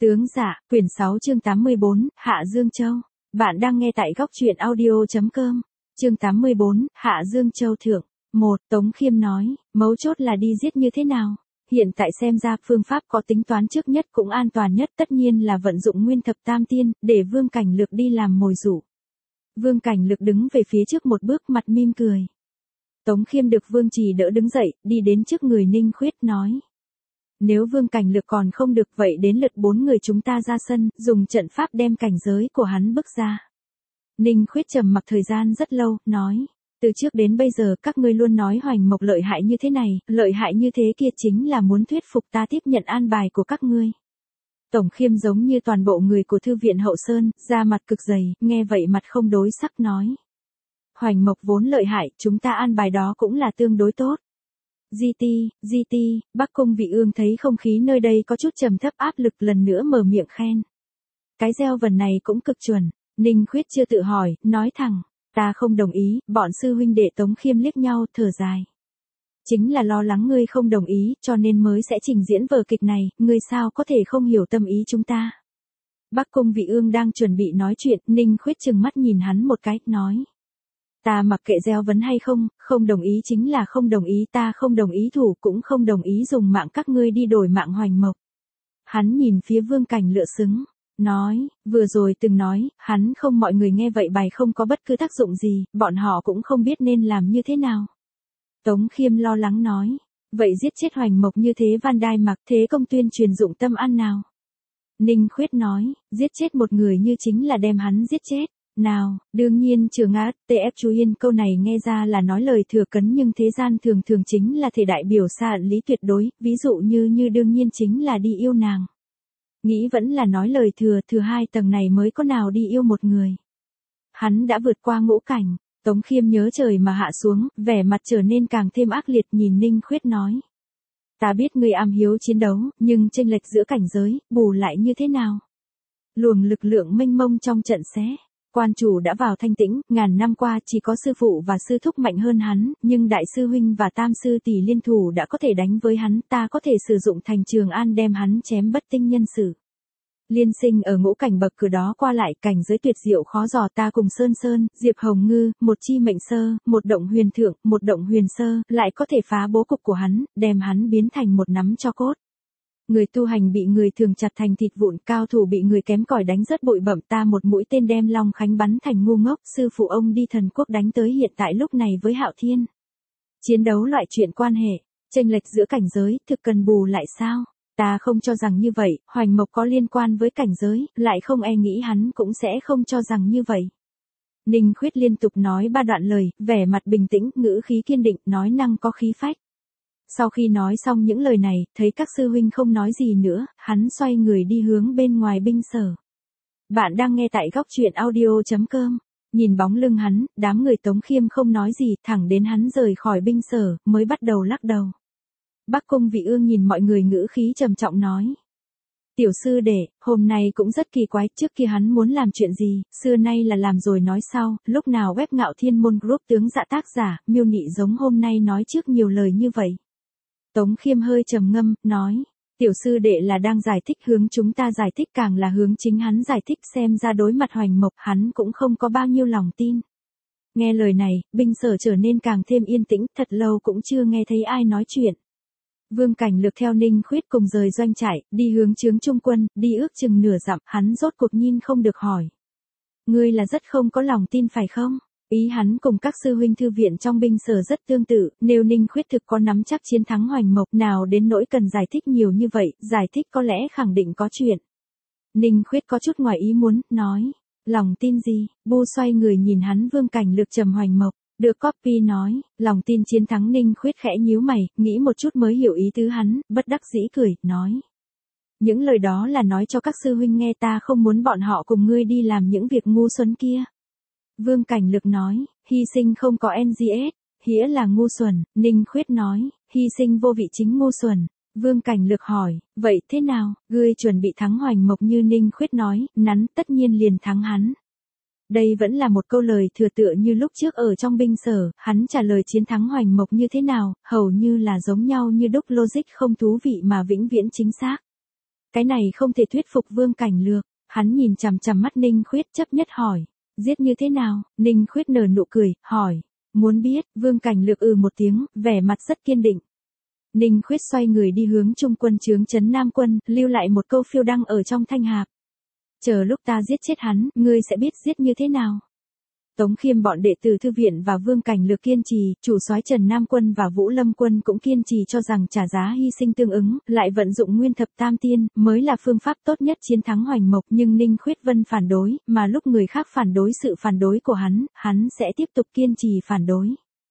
Tướng dạ, quyển 6 chương 84, Hạ Dương Châu. Bạn đang nghe tại góc truyện audio.com. Chương 84, Hạ Dương Châu thượng. 1. Tống Khiêm nói, mấu chốt là đi giết như thế nào? Hiện tại xem ra phương pháp có tính toán trước nhất cũng an toàn nhất tất nhiên là vận dụng nguyên thập tam tiên, để Vương Cảnh Lược đi làm mồi dụ. Vương Cảnh Lược đứng về phía trước một bước mặt mỉm cười. Tống Khiêm được Vương Trì đỡ đứng dậy, đi đến trước người Ninh Khuyết nói. Nếu Vương Cảnh Lược còn không được vậy đến lượt 4 người chúng ta ra sân, dùng trận pháp đem cảnh giới của hắn bức ra. Ninh Khuyết trầm mặc thời gian rất lâu, nói. Từ trước đến bây giờ các ngươi luôn nói Hoành Mộc lợi hại như thế này, lợi hại như thế kia chính là muốn thuyết phục ta tiếp nhận an bài của các ngươi. Tổng Khiêm giống như toàn bộ người của Thư viện Hậu Sơn, da mặt cực dày, nghe vậy mặt không đối sắc nói. Hoành Mộc vốn lợi hại, chúng ta an bài đó cũng là tương đối tốt. GT, Bắc Cung Vị Ương thấy không khí nơi đây có chút trầm thấp áp lực lần nữa mở miệng khen. Cái gieo vần này cũng cực chuẩn, Ninh Khuyết chưa tự hỏi, nói thẳng, ta không đồng ý, bọn sư huynh đệ Tống Khiêm liếc nhau, thở dài. Chính là lo lắng ngươi không đồng ý, cho nên mới sẽ trình diễn vở kịch này, ngươi sao có thể không hiểu tâm ý chúng ta. Bắc Cung Vị Ương đang chuẩn bị nói chuyện, Ninh Khuyết trừng mắt nhìn hắn một cái, nói. Ta mặc kệ gieo vấn hay không, không đồng ý chính là không đồng ý, ta không đồng ý thủ cũng không đồng ý dùng mạng các ngươi đi đổi mạng Hoành Mộc. Hắn nhìn phía Vương Cảnh Lựa xứng, nói, vừa rồi từng nói, hắn không mọi người nghe vậy bài không có bất cứ tác dụng gì, bọn họ cũng không biết nên làm như thế nào. Tống Khiêm lo lắng nói, vậy giết chết Hoành Mộc như thế Van Đai mặc thế công tuyên truyền dụng tâm ăn nào. Ninh Khuyết nói, giết chết một người như chính là đem hắn giết chết. Nào, đương nhiên trừ ngã, TF chú Yên câu này nghe ra là nói lời thừa cấn nhưng thế gian thường thường chính là thể đại biểu xa ẩn lý tuyệt đối, ví dụ như đương nhiên chính là đi yêu nàng. Nghĩ vẫn là nói lời thừa hai tầng này mới có nào đi yêu một người. Hắn đã vượt qua ngũ cảnh, Tống Khiêm nhớ trời mà hạ xuống, vẻ mặt trở nên càng thêm ác liệt nhìn Ninh Khuyết nói. Ta biết ngươi am hiếu chiến đấu, nhưng chênh lệch giữa cảnh giới, bù lại như thế nào? Luồng lực lượng mênh mông trong trận xé. Quan chủ đã vào thanh tĩnh, ngàn năm qua chỉ có sư phụ và sư thúc mạnh hơn hắn, nhưng đại sư huynh và tam sư tỷ liên thủ đã có thể đánh với hắn, ta có thể sử dụng thành Trường An đem hắn chém bất tinh nhân sự. Liên sinh ở ngũ cảnh bậc cửa đó qua lại cảnh giới tuyệt diệu khó dò ta cùng Sơn, Diệp Hồng Ngư, một chi mệnh sơ, một động huyền thượng, một động huyền sơ, lại có thể phá bố cục của hắn, đem hắn biến thành một nắm tro cốt. Người tu hành bị người thường chặt thành thịt vụn, cao thủ bị người kém cỏi đánh rất bụi bẩm, ta một mũi tên đem Long Khánh bắn thành ngu ngốc, sư phụ ông đi Thần Quốc đánh tới hiện tại lúc này với Hạo Thiên. Chiến đấu loại chuyện quan hệ, chênh lệch giữa cảnh giới, thực cần bù lại sao? Ta không cho rằng như vậy, Hoành Mộc có liên quan với cảnh giới, lại không e nghĩ hắn cũng sẽ không cho rằng như vậy. Ninh Khuyết liên tục nói 3 đoạn lời, vẻ mặt bình tĩnh, ngữ khí kiên định, nói năng có khí phách. Sau khi nói xong những lời này, thấy các sư huynh không nói gì nữa, hắn xoay người đi hướng bên ngoài binh sở. Bạn đang nghe tại góc truyện audio.com. Nhìn bóng lưng hắn, đám người Tống Khiêm không nói gì, thẳng đến hắn rời khỏi binh sở, mới bắt đầu lắc đầu. Bắc Cung Vị Ương nhìn mọi người ngữ khí trầm trọng nói. Tiểu sư đệ, hôm nay cũng rất kỳ quái, trước kia hắn muốn làm chuyện gì, xưa nay là làm rồi nói sau, lúc nào web Ngạo Thiên Môn Group tướng dạ tác giả, miêu nị giống hôm nay nói trước nhiều lời như vậy. Tống Khiêm hơi trầm ngâm, nói, tiểu sư đệ là đang giải thích hướng chúng ta giải thích càng là hướng chính hắn giải thích xem ra đối mặt Hoành Mộc hắn cũng không có bao nhiêu lòng tin. Nghe lời này, binh sở trở nên càng thêm yên tĩnh, thật lâu cũng chưa nghe thấy ai nói chuyện. Vương Cảnh Lược theo Ninh Khuyết cùng rời doanh trại, đi hướng chướng trung quân, đi ước chừng nửa dặm, hắn rốt cuộc nhìn không được hỏi. Ngươi là rất không có lòng tin phải không? Ý hắn cùng các sư huynh thư viện trong binh sở rất tương tự, nếu Ninh Khuyết thực có nắm chắc chiến thắng Hoành Mộc nào đến nỗi cần giải thích nhiều như vậy, giải thích có lẽ khẳng định có chuyện. Ninh Khuyết có chút ngoài ý muốn, nói, lòng tin gì, bu xoay người nhìn hắn Vương Cảnh Lược trầm Hoành Mộc, được copy nói, lòng tin chiến thắng Ninh Khuyết khẽ nhíu mày, nghĩ một chút mới hiểu ý tứ hắn, bất đắc dĩ cười, nói. Những lời đó là nói cho các sư huynh nghe ta không muốn bọn họ cùng ngươi đi làm những việc ngu xuẩn kia. Vương Cảnh Lược nói, hy sinh không có NGS, hĩa là ngu xuẩn, Ninh Khuyết nói, hy sinh vô vị chính ngu xuẩn. Vương Cảnh Lược hỏi, vậy thế nào, ngươi chuẩn bị thắng Hoành Mộc như Ninh Khuyết nói, nắn tất nhiên liền thắng hắn. Đây vẫn là một câu lời thừa tựa như lúc trước ở trong binh sở, hắn trả lời chiến thắng Hoành Mộc như thế nào, hầu như là giống nhau như đúc logic không thú vị mà vĩnh viễn chính xác. Cái này không thể thuyết phục Vương Cảnh Lược, hắn nhìn chằm chằm mắt Ninh Khuyết chấp nhất hỏi. Giết như thế nào? Ninh Khuyết nở nụ cười, hỏi. Muốn biết, Vương Cảnh Lược một tiếng, vẻ mặt rất kiên định. Ninh Khuyết xoay người đi hướng trung quân trướng trấn Nam quân, lưu lại một câu phiêu đăng ở trong thanh hạp. Chờ lúc ta giết chết hắn, ngươi sẽ biết giết như thế nào. Tống Khiêm bọn đệ tử thư viện và Vương Cảnh Lược kiên trì, chủ soái Trần Nam quân và Vũ Lâm quân cũng kiên trì cho rằng trả giá hy sinh tương ứng, lại vận dụng nguyên thập tam tiên, mới là phương pháp tốt nhất chiến thắng Hoành Mộc, nhưng Ninh Khuyết Vân phản đối, mà lúc người khác phản đối sự phản đối của hắn sẽ tiếp tục kiên trì phản đối.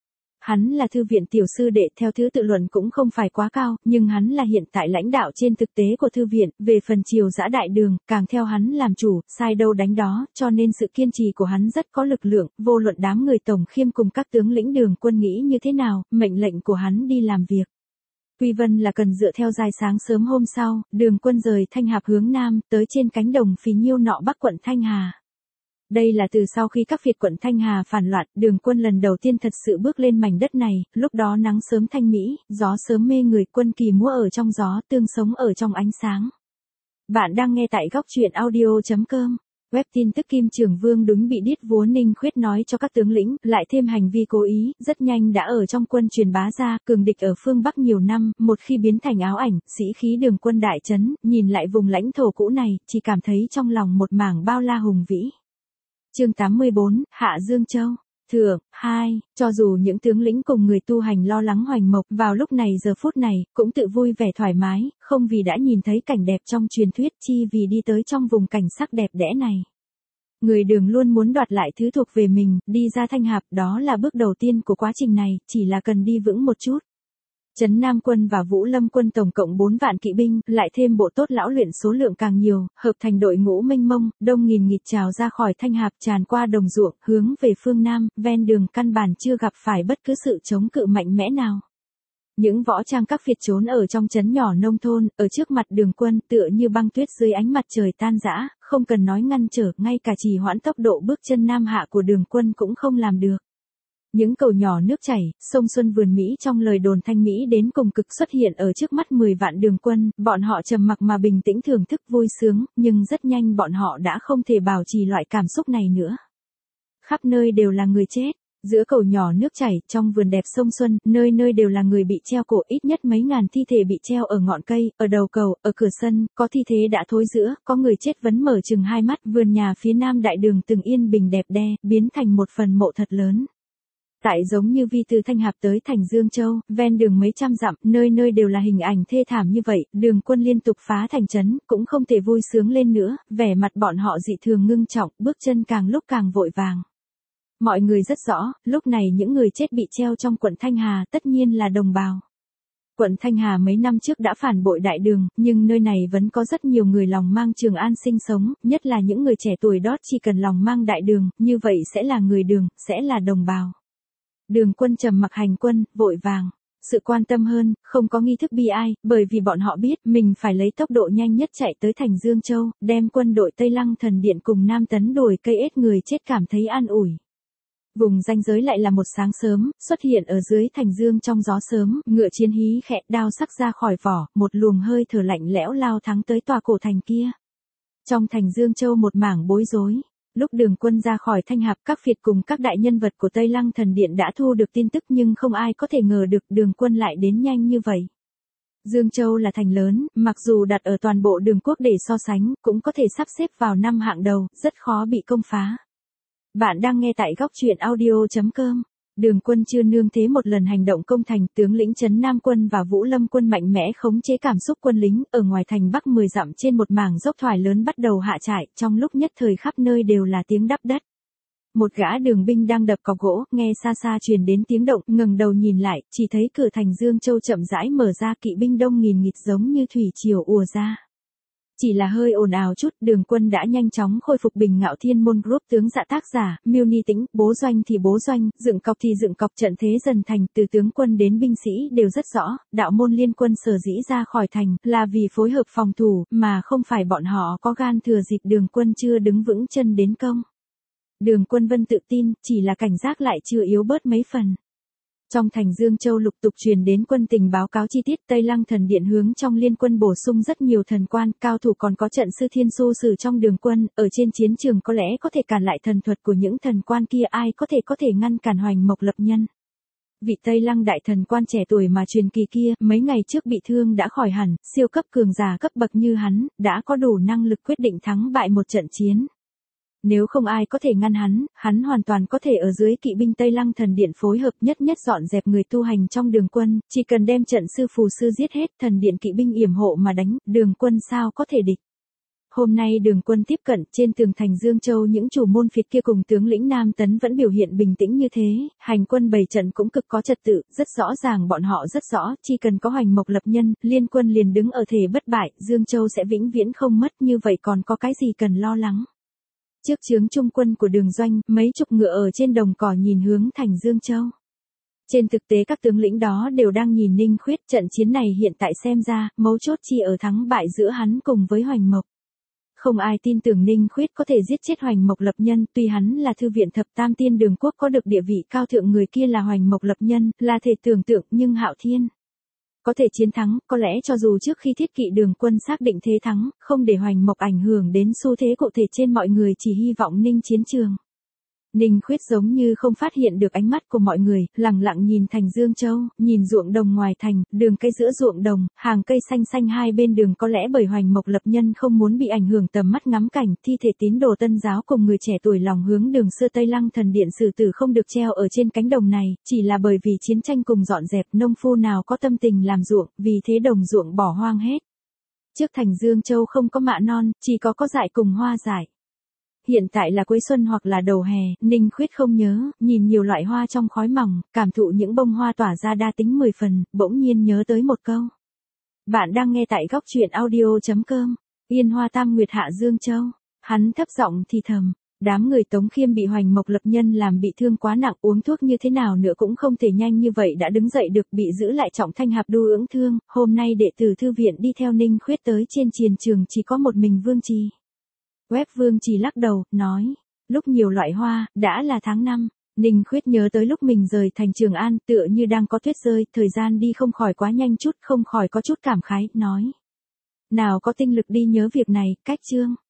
Hắn là thư viện tiểu sư đệ, theo thứ tự luận cũng không phải quá cao, nhưng hắn là hiện tại lãnh đạo trên thực tế của thư viện, về phần triều dã đại đường, càng theo hắn làm chủ, sai đâu đánh đó, cho nên sự kiên trì của hắn rất có lực lượng, vô luận đám người Tổng Khiêm cùng các tướng lĩnh Đường quân nghĩ như thế nào, mệnh lệnh của hắn đi làm việc. Quy Vân là cần dựa theo dài sáng sớm hôm sau, Đường quân rời Thanh Hạp hướng Nam, tới trên cánh đồng phì nhiêu nọ bắc quận Thanh Hà. Đây là từ sau khi các Việt quận Thanh Hà phản loạn, Đường quân lần đầu tiên thật sự bước lên mảnh đất này, lúc đó nắng sớm thanh mỹ, gió sớm mê người, quân kỳ múa ở trong gió, tương sống ở trong ánh sáng. Bạn đang nghe tại góc truyện audio.com. Web tin tức Kim Trường Vương đúng bị điết vúa Ninh Khuyết nói cho các tướng lĩnh, lại thêm hành vi cố ý, rất nhanh đã ở trong quân truyền bá ra, cường địch ở phương Bắc nhiều năm, một khi biến thành áo ảnh, sĩ khí Đường quân đại trấn, nhìn lại vùng lãnh thổ cũ này, chỉ cảm thấy trong lòng một mảng bao la hùng vĩ. Chương 84, Hạ Dương Châu. Thượng, 2, cho dù những tướng lĩnh cùng người tu hành lo lắng Hoành Mộc, vào lúc này giờ phút này, cũng tự vui vẻ thoải mái, không vì đã nhìn thấy cảnh đẹp trong truyền thuyết, chi vì đi tới trong vùng cảnh sắc đẹp đẽ này. Người Đường luôn muốn đoạt lại thứ thuộc về mình, đi ra Thanh Hạp, đó là bước đầu tiên của quá trình này, chỉ là cần đi vững một chút. Trấn Nam quân và Vũ Lâm quân tổng cộng 4 vạn kỵ binh, lại thêm bộ tốt lão luyện số lượng càng nhiều, hợp thành đội ngũ mênh mông, đông nghìn nghịt trào ra khỏi Thanh Hạp, tràn qua đồng ruộng, hướng về phương Nam, ven đường căn bản chưa gặp phải bất cứ sự chống cự mạnh mẽ nào. Những võ trang các Việt trốn ở trong trấn nhỏ nông thôn, ở trước mặt Đường quân, tựa như băng tuyết dưới ánh mặt trời tan rã, không cần nói ngăn trở, ngay cả trì hoãn tốc độ bước chân nam hạ của Đường quân cũng không làm được. Những cầu nhỏ nước chảy, sông Xuân vườn Mỹ trong lời đồn thanh Mỹ đến cùng cực xuất hiện ở trước mắt 10 vạn Đường quân, bọn họ trầm mặc mà bình tĩnh thưởng thức vui sướng, nhưng rất nhanh bọn họ đã không thể bảo trì loại cảm xúc này nữa. Khắp nơi đều là người chết, giữa cầu nhỏ nước chảy, trong vườn đẹp sông Xuân, nơi nơi đều là người bị treo cổ, ít nhất mấy ngàn thi thể bị treo ở ngọn cây, ở đầu cầu, ở cửa sân, có thi thể đã thối rữa, có người chết vẫn mở chừng hai mắt, vườn nhà phía nam đại đường từng yên bình đẹp đẽ, biến thành một phần mộ thật lớn. Tại giống như vi từ Thanh Hạp tới thành Dương Châu, ven đường mấy trăm dặm, nơi nơi đều là hình ảnh thê thảm như vậy, Đường quân liên tục phá thành trấn, cũng không thể vui sướng lên nữa, vẻ mặt bọn họ dị thường ngưng trọng, bước chân càng lúc càng vội vàng. Mọi người rất rõ, lúc này những người chết bị treo trong quận Thanh Hà tất nhiên là đồng bào. Quận Thanh Hà mấy năm trước đã phản bội đại đường, nhưng nơi này vẫn có rất nhiều người lòng mang Trường An sinh sống, nhất là những người trẻ tuổi đó chỉ cần lòng mang đại đường, như vậy sẽ là người Đường, sẽ là đồng bào. Đường quân trầm mặc hành quân, vội vàng. Sự quan tâm hơn, không có nghi thức bi ai, bởi vì bọn họ biết mình phải lấy tốc độ nhanh nhất chạy tới thành Dương Châu, đem quân đội Tây Lăng Thần Điện cùng Nam Tấn đuổi cây ết người chết cảm thấy an ủi. Vùng ranh giới lại là một sáng sớm, xuất hiện ở dưới thành Dương trong gió sớm, ngựa chiến hí khẽ, đao sắc ra khỏi vỏ, một luồng hơi thở lạnh lẽo lao thắng tới tòa cổ thành kia. Trong thành Dương Châu một mảng bối rối. Lúc Đường quân ra khỏi Thanh Hạp, các Việt cùng các đại nhân vật của Tây Lăng Thần Điện đã thu được tin tức, nhưng không ai có thể ngờ được Đường quân lại đến nhanh như vậy. Dương Châu là thành lớn, mặc dù đặt ở toàn bộ Đường quốc để so sánh, cũng có thể sắp xếp vào năm hạng đầu, rất khó bị công phá. Bạn đang nghe tại góc truyện audio.com. Đường quân chưa nương thế một lần hành động công thành, tướng lĩnh Trấn Nam quân và Vũ Lâm quân mạnh mẽ khống chế cảm xúc quân lính, ở ngoài thành Bắc 10 dặm trên một mảng dốc thoải lớn bắt đầu hạ trại, trong lúc nhất thời khắp nơi đều là tiếng đắp đất. Một gã đường binh đang đập cọc gỗ, nghe xa xa truyền đến tiếng động, ngẩng đầu nhìn lại, chỉ thấy cửa thành Dương Châu chậm rãi mở ra, kỵ binh đông nghìn nghịt giống như thủy triều ùa ra. Chỉ là hơi ồn ào chút, Đường quân đã nhanh chóng khôi phục bình ngạo thiên môn group tướng dạ tác giả, Miêu Ni Tĩnh, bố doanh thì bố doanh, dựng cọc thì dựng cọc, trận thế dần thành, từ tướng quân đến binh sĩ đều rất rõ, đạo môn liên quân sở dĩ ra khỏi thành, là vì phối hợp phòng thủ, mà không phải bọn họ có gan thừa dịp Đường quân chưa đứng vững chân đến công. Đường quân Vân tự tin, chỉ là cảnh giác lại chưa yếu bớt mấy phần. Trong thành Dương Châu lục tục truyền đến quân tình báo cáo chi tiết Tây Lăng thần điện hướng trong liên quân bổ sung rất nhiều thần quan, cao thủ còn có trận sư thiên su sử trong đường quân, ở trên chiến trường có lẽ có thể cản lại thần thuật của những thần quan kia, ai có thể ngăn cản Hoành Mộc Lập Nhân. Vị Tây Lăng đại thần quan trẻ tuổi mà truyền kỳ kia, mấy ngày trước bị thương đã khỏi hẳn, siêu cấp cường giả cấp bậc như hắn, đã có đủ năng lực quyết định thắng bại một trận chiến. Nếu không ai có thể ngăn hắn hoàn toàn có thể ở dưới kỵ binh Tây Lăng thần điện phối hợp nhất dọn dẹp người tu hành trong đường quân, chỉ cần đem trận sư phù sư giết hết, thần điện kỵ binh yểm hộ mà đánh, đường quân sao có thể địch. Hôm nay đường quân tiếp cận, trên tường thành Dương Châu những chủ môn phiệt kia cùng tướng lĩnh Nam Tấn vẫn biểu hiện bình tĩnh như thế, hành quân bày trận cũng cực có trật tự, rất rõ ràng bọn họ rất rõ, chỉ cần có Hoành Mộc Lập Nhân, liên quân liền đứng ở thể bất bại, Dương Châu sẽ vĩnh viễn không mất, như vậy còn có cái gì cần lo lắng. Trước chướng trung quân của Đường Doanh, mấy chục ngựa ở trên đồng cỏ nhìn hướng thành Dương Châu. Trên thực tế các tướng lĩnh đó đều đang nhìn Ninh Khuyết, trận chiến này hiện tại xem ra, mấu chốt chỉ ở thắng bại giữa hắn cùng với Hoành Mộc. Không ai tin tưởng Ninh Khuyết có thể giết chết Hoành Mộc Lập Nhân, tuy hắn là thư viện thập tam tiên đường quốc có được địa vị cao thượng, người kia là Hoành Mộc Lập Nhân, là thể tưởng tượng, nhưng Hạo Thiên có thể chiến thắng, có lẽ cho dù trước khi thiết kỵ đường quân xác định thế thắng, không để Hoành Mộc ảnh hưởng đến xu thế cụ thể trên mọi người, chỉ hy vọng Ninh chiến trường. Ninh Khuyết giống như không phát hiện được ánh mắt của mọi người, lặng lặng nhìn thành Dương Châu, nhìn ruộng đồng ngoài thành, đường cây giữa ruộng đồng, hàng cây xanh xanh hai bên đường, có lẽ bởi Hoành Mộc Lập Nhân không muốn bị ảnh hưởng tầm mắt ngắm cảnh, thi thể tín đồ Tân giáo cùng người trẻ tuổi lòng hướng đường xưa Tây Lăng thần điện xử tử không được treo ở trên cánh đồng này, chỉ là bởi vì chiến tranh cùng dọn dẹp, nông phu nào có tâm tình làm ruộng, vì thế đồng ruộng bỏ hoang hết. Trước thành Dương Châu không có mạ non, chỉ có dại cùng hoa dại. Hiện tại là cuối xuân hoặc là đầu hè, Ninh Khuyết không nhớ, nhìn nhiều loại hoa trong khói mỏng, cảm thụ những bông hoa tỏa ra đa tính 10 phần, bỗng nhiên nhớ tới một câu. Bạn đang nghe tại góc truyện audio.com, Yên Hoa Tam Nguyệt Hạ Dương Châu. Hắn thấp giọng thì thầm, đám người Tống Khiêm bị Hoành Mộc Lập Nhân làm bị thương quá nặng, uống thuốc như thế nào nữa cũng không thể nhanh như vậy đã đứng dậy được, bị giữ lại trọng thanh hạp đu ưỡng thương, hôm nay đệ tử thư viện đi theo Ninh Khuyết tới trên chiến trường chỉ có một mình Vương Trì. Web Vương Trì lắc đầu, nói, lúc nhiều loại hoa, đã là tháng 5, Ninh Khuyết nhớ tới lúc mình rời thành Trường An, tựa như đang có tuyết rơi, thời gian đi không khỏi quá nhanh chút, không khỏi có chút cảm khái, nói. Nào có tinh lực đi nhớ việc này, cách chương.